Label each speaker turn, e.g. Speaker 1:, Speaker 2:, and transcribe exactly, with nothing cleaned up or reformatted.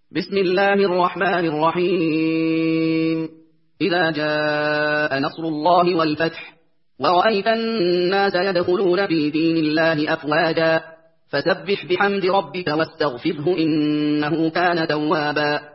Speaker 1: بسم الله الرحمن الرحيم. إذا جاء نصر الله والفتح ورأيت الناس يدخلون في دين الله أفواجا فسبح بحمد ربك واستغفره إنه كان توابا.